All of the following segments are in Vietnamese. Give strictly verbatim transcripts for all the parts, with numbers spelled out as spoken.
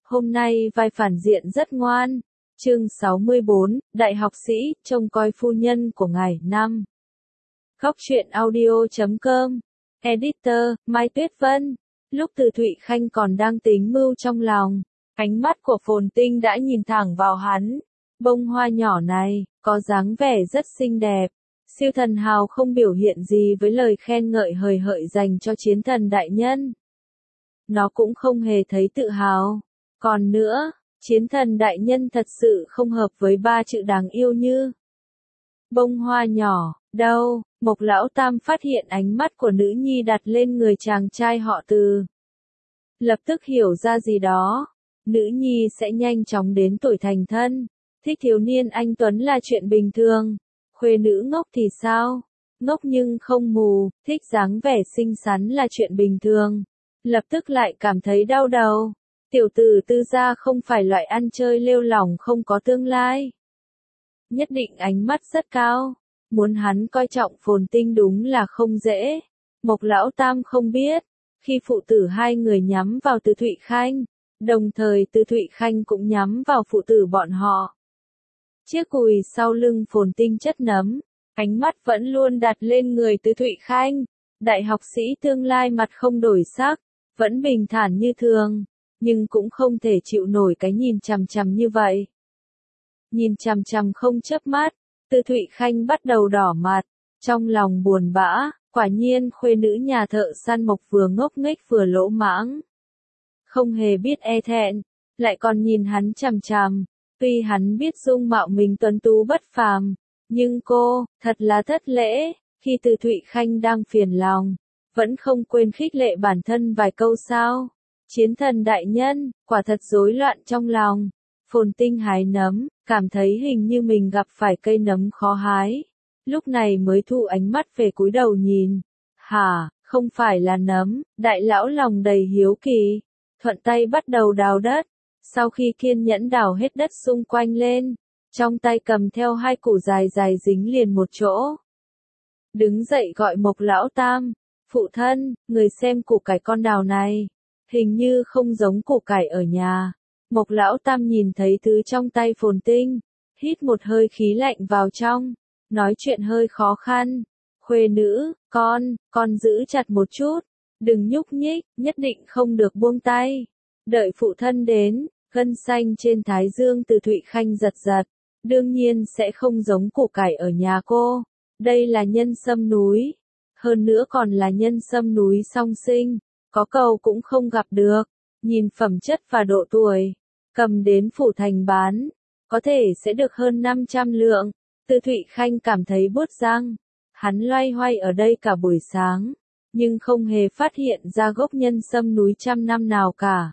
Hôm nay vai phản diện rất ngoan. Chương sáu mươi bốn, Đại học sĩ, trông coi phu nhân của ngài. Năm. Góc truyện audio chấm com. Editor, Mai Tuyết Vân. Lúc Từ Thụy Khanh còn đang tính mưu trong lòng, ánh mắt của Phồn Tinh đã nhìn thẳng vào hắn. Bông hoa nhỏ này, có dáng vẻ rất xinh đẹp. Siêu thần hào không biểu hiện gì với lời khen ngợi hời hợt dành cho chiến thần đại nhân. Nó cũng không hề thấy tự hào. Còn nữa, chiến thần đại nhân thật sự không hợp với ba chữ đáng yêu như bông hoa nhỏ. Đâu, Mộc Lão Tam phát hiện ánh mắt của nữ nhi đặt lên người chàng trai họ Từ. Lập tức hiểu ra gì đó. Nữ nhi sẽ nhanh chóng đến tuổi thành thân. Thích thiếu niên anh tuấn là chuyện bình thường. Khuê nữ ngốc thì sao? Ngốc nhưng không mù, thích dáng vẻ xinh xắn là chuyện bình thường. Lập tức lại cảm thấy đau đầu. Tiểu tử Tư gia không phải loại ăn chơi lêu lỏng không có tương lai. Nhất định ánh mắt rất cao. Muốn hắn coi trọng Phồn Tinh đúng là không dễ. Mộc Lão Tam không biết. Khi phụ tử hai người nhắm vào Từ Thụy Khanh, đồng thời Từ Thụy Khanh cũng nhắm vào phụ tử bọn họ. Chiếc cùi sau lưng Phồn Tinh chất nấm, ánh mắt vẫn luôn đặt lên người Từ Thụy Khanh. Đại học sĩ tương lai mặt không đổi sắc, vẫn bình thản như thường, nhưng cũng không thể chịu nổi cái nhìn chằm chằm như vậy. Nhìn chằm chằm không chớp mắt, Từ Thụy Khanh bắt đầu đỏ mặt, trong lòng buồn bã, quả nhiên khuê nữ nhà thợ săn Mộc vừa ngốc nghếch vừa lỗ mãng. Không hề biết e thẹn, lại còn nhìn hắn chằm chằm. Tuy hắn biết dung mạo mình tuấn tú bất phàm, nhưng cô, thật là thất lễ, khi Từ Thụy Khanh đang phiền lòng, vẫn không quên khích lệ bản thân vài câu sao. Chiến thần đại nhân, quả thật rối loạn trong lòng. Phồn Tinh hái nấm, cảm thấy hình như mình gặp phải cây nấm khó hái. Lúc này mới thu ánh mắt về cúi đầu nhìn. Hả, không phải là nấm, đại lão lòng đầy hiếu kỳ. Thuận tay bắt đầu đào đất. Sau khi kiên nhẫn đào hết đất xung quanh lên, trong tay cầm theo hai củ dài dài dính liền một chỗ. Đứng dậy gọi Mộc Lão Tam, phụ thân, người xem củ cải con đào này, hình như không giống củ cải ở nhà. Mộc Lão Tam nhìn thấy thứ trong tay Phồn Tinh, hít một hơi khí lạnh vào trong, nói chuyện hơi khó khăn. Khuê nữ, con, con giữ chặt một chút, đừng nhúc nhích, nhất định không được buông tay. Đợi phụ thân đến, gân xanh trên thái dương Từ Thụy Khanh giật giật, đương nhiên sẽ không giống củ cải ở nhà cô. Đây là nhân sâm núi, hơn nữa còn là nhân sâm núi song sinh, có cầu cũng không gặp được. Nhìn phẩm chất và độ tuổi, cầm đến phủ thành bán, có thể sẽ được hơn năm trăm lượng. Từ Thụy Khanh cảm thấy buốt răng, hắn loay hoay ở đây cả buổi sáng, nhưng không hề phát hiện ra gốc nhân sâm núi trăm năm nào cả.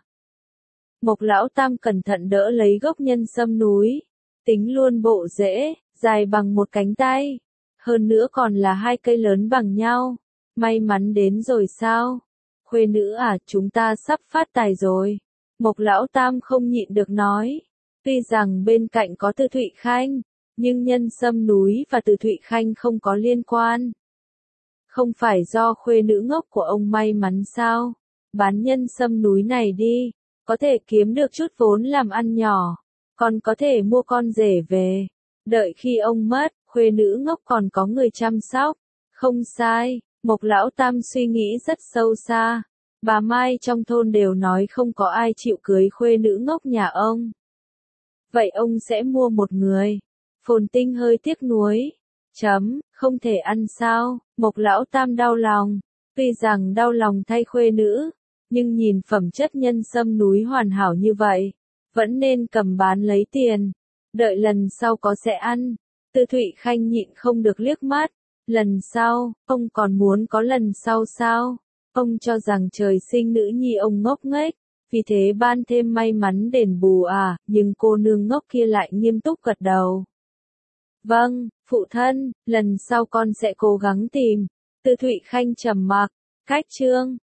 Mộc Lão Tam cẩn thận đỡ lấy gốc nhân sâm núi, tính luôn bộ rễ, dài bằng một cánh tay, hơn nữa còn là hai cây lớn bằng nhau. May mắn đến rồi sao? Khuê nữ à, chúng ta sắp phát tài rồi. Mộc Lão Tam không nhịn được nói. Tuy rằng bên cạnh có Từ Thụy Khanh, nhưng nhân sâm núi và Từ Thụy Khanh không có liên quan. Không phải do khuê nữ ngốc của ông may mắn sao? Bán nhân sâm núi này đi, có thể kiếm được chút vốn làm ăn nhỏ, còn có thể mua con rể về. Đợi khi ông mất, khuê nữ ngốc còn có người chăm sóc. Không sai, Mộc Lão Tam suy nghĩ rất sâu xa. Bà Mai trong thôn đều nói không có ai chịu cưới khuê nữ ngốc nhà ông. Vậy ông sẽ mua một người. Phồn Tinh hơi tiếc nuối. Chấm, không thể ăn sao? Mộc Lão Tam đau lòng. Tuy rằng đau lòng thay khuê nữ, nhưng nhìn phẩm chất nhân sâm núi hoàn hảo như vậy, vẫn nên cầm bán lấy tiền. Đợi lần sau có sẽ ăn. Từ Thụy Khanh nhịn không được liếc mắt. Lần sau, ông còn muốn có lần sau sao? Ông cho rằng trời sinh nữ nhi ông ngốc nghếch, vì thế ban thêm may mắn đền bù à, nhưng cô nương ngốc kia lại nghiêm túc gật đầu. Vâng, phụ thân, lần sau con sẽ cố gắng tìm. Từ Thụy Khanh trầm mặc. Cách chương